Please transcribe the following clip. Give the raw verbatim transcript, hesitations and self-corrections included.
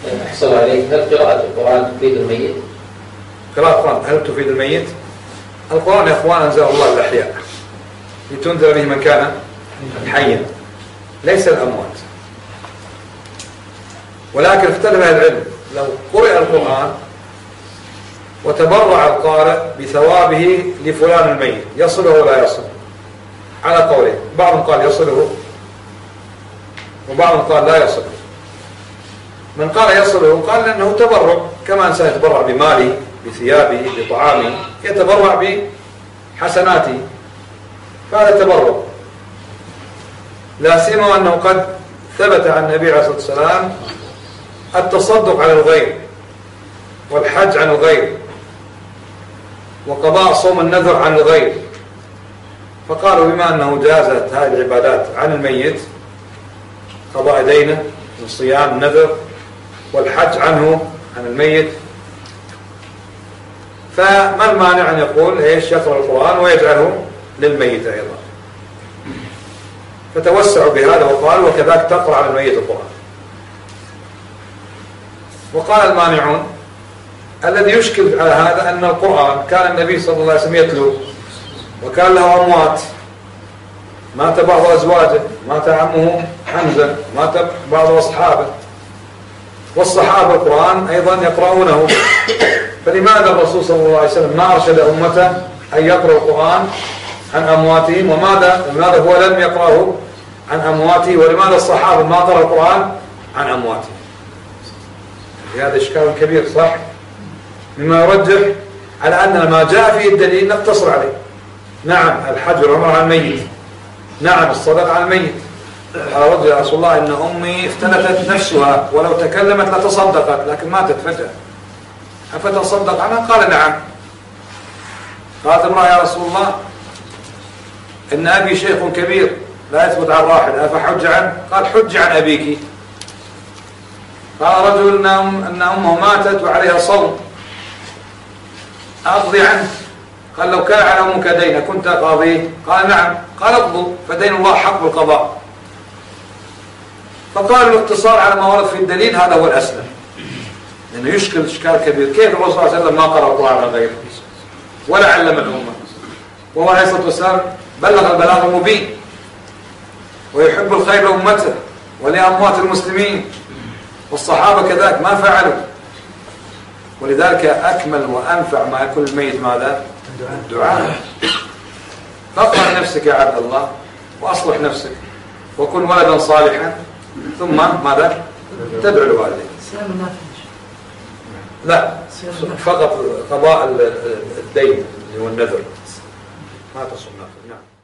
أحسن عليك، هل قراءة القرآن تفيد الميت؟ قراءة القرآن هل تفيد الميت؟ القرآن يا إخوان أنزله الله للأحياء لتنذر به من كان حيا ليس الأموات، ولكن اختلف أهل العلم لو قرئ القرآن وتبرع القارئ بثوابه لفلان الميت يصله ولا يصل؟ على قولين، بعضهم قال يصله وبعضهم قال لا يصله. من قال يصله قال لأنه تبرع كما إنسان يتبرع بماله بثيابه بطعامه يتبرع بحسناته، فهذا تبرع، لا سيما أنه قد ثبت عن النبي عليه الصلاة والسلام التصدق على الغير والحج عن الغير وقضاء صوم النذر عن الغير، فقالوا بما أنه جازت هذه العبادات عن الميت قضاء دينه من صيام النذر والحج عنه عن الميت، فما المانع أن يقول إيش يقرأ القرآن ويجعله للميت أيضا؟ فتوسعوا بهذا وقالوا وكذلك تقرأ على الميت القرآن. وقال المانعون الذي يشكل على هذا أن القرآن كان النبي صلى الله عليه وسلم يتلو وكان له أموات، مات بعض أزواجه، مات عمه حمزة، مات بعض أصحابه، والصحابة القرآن أيضا يقرؤونه، فلماذا الرسول صلى الله عليه وسلم ما أرشد أمته أن يقرأ القرآن عن أمواتهم، وماذا لماذا هو لم يقرأه عن أمواته، ولماذا الصحابة ما قرأوا القرآن عن أمواتهم؟ هذا إشكال كبير صح، مما يرجح على أن ما جاء فيه الدليل نقتصر عليه. نعم الحج والعمرة عن الميت، نعم الصدقة عن الميت. قال رجل يا رسول الله إن أمي افتلتت نفسها ولو تكلمت لتصدقت لكن ماتت فجأة أفتصدق عنها؟ قال نعم. قالت امرأة يا رسول الله إن أبي شيخ كبير لا يثبت عن راحل أفحج عنه؟ قال حج عن أبيك. قال رجل إن أمه ماتت وعليها صوم أقضي عنه؟ قال لو كان على أمك دين كنت قاضيه؟ قال نعم. قال اقضوا فدين الله حق بالقضاء. فقالوا الاقتصار على ما ورد في الدليل هذا هو الأسلم، لأنه يشكل إشكال كبير. كيف الرسول صلى الله عليه وسلم ما قرأ القرآن على غيره ولا علم الأمة، وهو عليه الصلاة والسلام بلغ البلاغ المبين ويحب الخير لأمته ولأموات المسلمين، والصحابة كذلك ما فعلوا. ولذلك أكمل وأنفع ما يكون الميت ماذا؟ الدعاء. فاقرأ نفسك يا عبد الله وأصلح نفسك وكن ولدا صالحا ثم ماذا؟ تدعو لوالديك. لا فقط قضاء الدين اللي هو النذر ما تصوم نافل. نعم.